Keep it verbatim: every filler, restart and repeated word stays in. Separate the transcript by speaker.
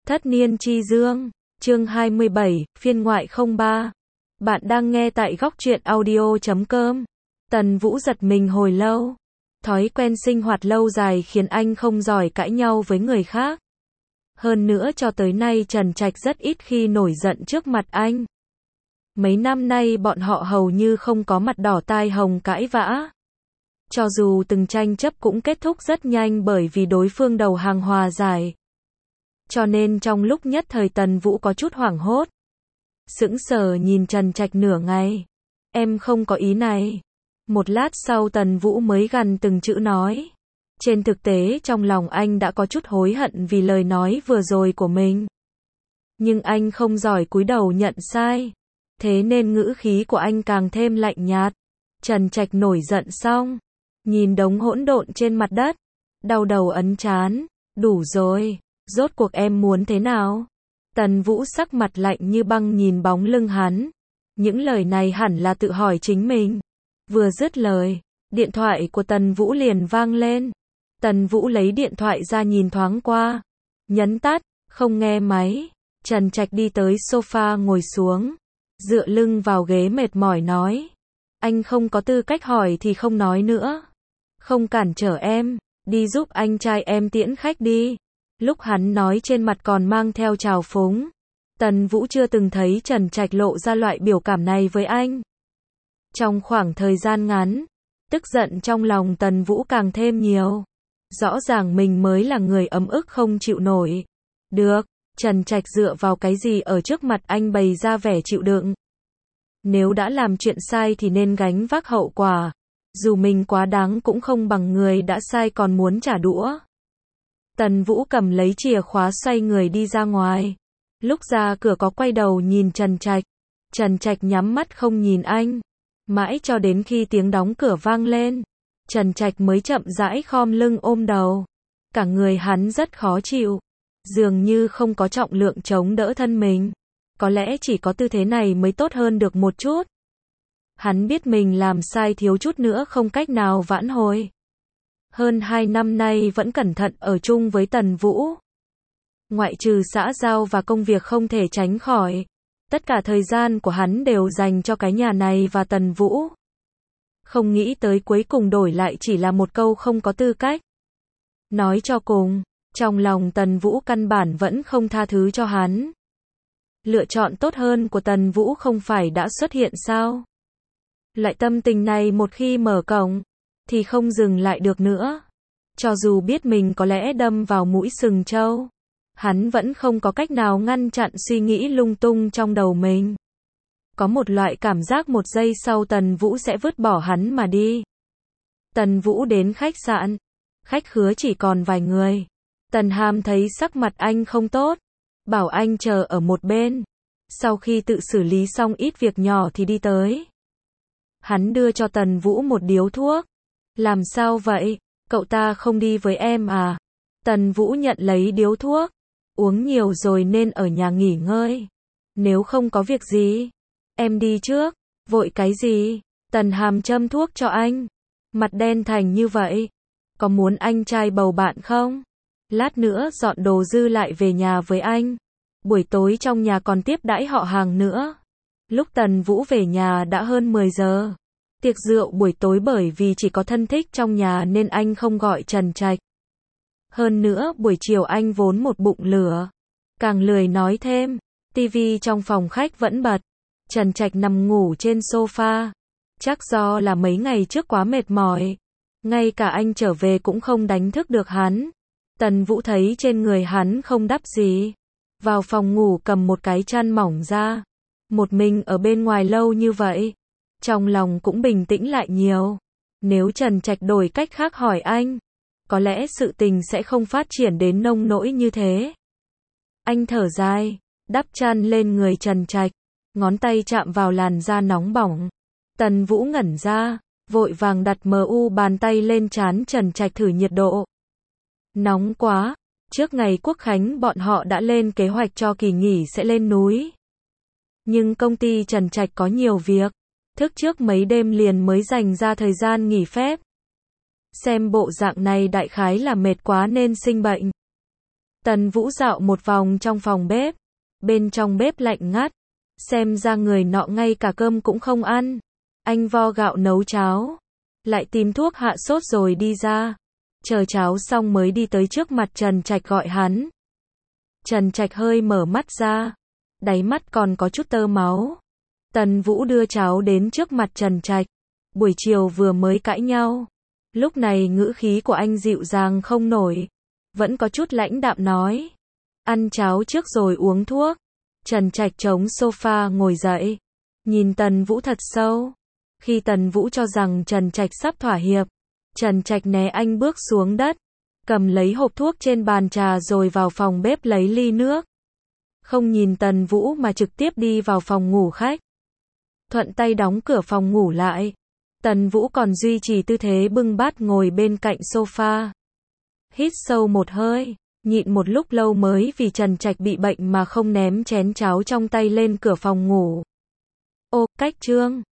Speaker 1: Thất niên chi dương, chương hai mươi bảy, phiên ngoại không ba. Bạn đang nghe tại góc truyện audio chấm com. Tần Vũ giật mình hồi lâu. Thói quen sinh hoạt lâu dài khiến anh không giỏi cãi nhau với người khác. Hơn nữa cho tới nay Trần Trạch rất ít khi nổi giận trước mặt anh. Mấy năm nay bọn họ hầu như không có mặt đỏ tai hồng cãi vã. Cho dù từng tranh chấp cũng kết thúc rất nhanh bởi vì đối phương đầu hàng hòa giải. Cho nên trong lúc nhất thời Tần Vũ có chút hoảng hốt. Sững sờ nhìn Trần Trạch nửa ngày. Em không có ý này. Một lát sau Tần Vũ mới gằn từng chữ nói. Trên thực tế trong lòng anh đã có chút hối hận vì lời nói vừa rồi của mình. Nhưng anh không giỏi cúi đầu nhận sai. Thế nên ngữ khí của anh càng thêm lạnh nhạt. Trần Trạch nổi giận xong. Nhìn đống hỗn độn trên mặt đất. Đau đầu ấn trán. Đủ rồi. Rốt cuộc em muốn thế nào? Tần Vũ sắc mặt lạnh như băng nhìn bóng lưng hắn. Những lời này hẳn là tự hỏi chính mình. Vừa dứt lời, điện thoại của Tần Vũ liền vang lên. Tần Vũ lấy điện thoại ra nhìn thoáng qua. Nhấn tắt, không nghe máy. Trần Trạch đi tới sofa ngồi xuống. Dựa lưng vào ghế mệt mỏi nói. Anh không có tư cách hỏi thì không nói nữa. Không cản trở em, đi giúp anh trai em tiễn khách đi. Lúc hắn nói trên mặt còn mang theo trào phúng. Tần Vũ chưa từng thấy Trần Trạch lộ ra loại biểu cảm này với anh. Trong khoảng thời gian ngắn, tức giận trong lòng Tần Vũ càng thêm nhiều. Rõ ràng mình mới là người ấm ức không chịu nổi. Được, Trần Trạch dựa vào cái gì ở trước mặt anh bày ra vẻ chịu đựng. Nếu đã làm chuyện sai thì nên gánh vác hậu quả. Dù mình quá đáng cũng không bằng người đã sai còn muốn trả đũa. Tần Vũ cầm lấy chìa khóa xoay người đi ra ngoài. Lúc ra cửa có quay đầu nhìn Trần Trạch. Trần Trạch nhắm mắt không nhìn anh. Mãi cho đến khi tiếng đóng cửa vang lên. Trần Trạch mới chậm rãi khom lưng ôm đầu. Cả người hắn rất khó chịu. Dường như không có trọng lượng chống đỡ thân mình. Có lẽ chỉ có tư thế này mới tốt hơn được một chút. Hắn biết mình làm sai thiếu chút nữa không cách nào vãn hồi. Hơn hai năm nay vẫn cẩn thận ở chung với Tần Vũ. Ngoại trừ xã giao và công việc không thể tránh khỏi. Tất cả thời gian của hắn đều dành cho cái nhà này và Tần Vũ. Không nghĩ tới cuối cùng đổi lại chỉ là một câu không có tư cách. Nói cho cùng, trong lòng Tần Vũ căn bản vẫn không tha thứ cho hắn. Lựa chọn tốt hơn của Tần Vũ không phải đã xuất hiện sao? Loại tâm tình này một khi mở cổng, thì không dừng lại được nữa. Cho dù biết mình có lẽ đâm vào mũi sừng trâu, hắn vẫn không có cách nào ngăn chặn suy nghĩ lung tung trong đầu mình. Có một loại cảm giác một giây sau Tần Vũ sẽ vứt bỏ hắn mà đi. Tần Vũ đến khách sạn. Khách khứa chỉ còn vài người. Tần Hàm thấy sắc mặt anh không tốt. Bảo anh chờ ở một bên. Sau khi tự xử lý xong ít việc nhỏ thì đi tới. Hắn đưa cho Tần Vũ một điếu thuốc. Làm sao vậy? Cậu ta không đi với em à? Tần Vũ nhận lấy điếu thuốc. Uống nhiều rồi nên ở nhà nghỉ ngơi. Nếu không có việc gì, em đi trước. Vội cái gì? Tần Hàm châm thuốc cho anh. Mặt đen thành như vậy. Có muốn anh trai bầu bạn không? Lát nữa dọn đồ dư lại về nhà với anh. Buổi tối trong nhà còn tiếp đãi họ hàng nữa. Lúc Tần Vũ về nhà đã hơn mười giờ. Tiệc rượu buổi tối bởi vì chỉ có thân thích trong nhà nên anh không gọi Trần Trạch. Hơn nữa buổi chiều anh vốn một bụng lửa. Càng lười nói thêm. Tivi trong phòng khách vẫn bật. Trần Trạch nằm ngủ trên sofa. Chắc do là mấy ngày trước quá mệt mỏi. Ngay cả anh trở về cũng không đánh thức được hắn. Tần Vũ thấy trên người hắn không đắp gì. Vào phòng ngủ cầm một cái chăn mỏng ra. Một mình ở bên ngoài lâu như vậy. Trong lòng cũng bình tĩnh lại nhiều. Nếu Trần Trạch đổi cách khác hỏi anh, có lẽ sự tình sẽ không phát triển đến nông nỗi như thế. Anh thở dài, đắp chăn lên người Trần Trạch, ngón tay chạm vào làn da nóng bỏng. Tần Vũ ngẩn ra, vội vàng đặt mờ u bàn tay lên trán Trần Trạch thử nhiệt độ. Nóng quá, trước ngày Quốc Khánh bọn họ đã lên kế hoạch cho kỳ nghỉ sẽ lên núi. Nhưng công ty Trần Trạch có nhiều việc. Thức trước mấy đêm liền mới dành ra thời gian nghỉ phép. Xem bộ dạng này đại khái là mệt quá nên sinh bệnh. Tần Vũ dạo một vòng trong phòng bếp. Bên trong bếp lạnh ngắt. Xem ra người nọ ngay cả cơm cũng không ăn. Anh vo gạo nấu cháo. Lại tìm thuốc hạ sốt rồi đi ra. Chờ cháo xong mới đi tới trước mặt Trần Trạch gọi hắn. Trần Trạch hơi mở mắt ra. Đáy mắt còn có chút tơ máu. Tần Vũ đưa cháo đến trước mặt Trần Trạch. Buổi chiều vừa mới cãi nhau. Lúc này ngữ khí của anh dịu dàng không nổi. Vẫn có chút lãnh đạm nói. Ăn cháo trước rồi uống thuốc. Trần Trạch chống sofa ngồi dậy. Nhìn Tần Vũ thật sâu. Khi Tần Vũ cho rằng Trần Trạch sắp thỏa hiệp. Trần Trạch né anh bước xuống đất. Cầm lấy hộp thuốc trên bàn trà rồi vào phòng bếp lấy ly nước. Không nhìn Tần Vũ mà trực tiếp đi vào phòng ngủ khách. Thuận tay đóng cửa phòng ngủ lại. Tần Vũ còn duy trì tư thế bưng bát ngồi bên cạnh sofa. Hít sâu một hơi, nhịn một lúc lâu mới vì Trần Trạch bị bệnh mà không ném chén cháo trong tay lên cửa phòng ngủ. Ô, cách trương.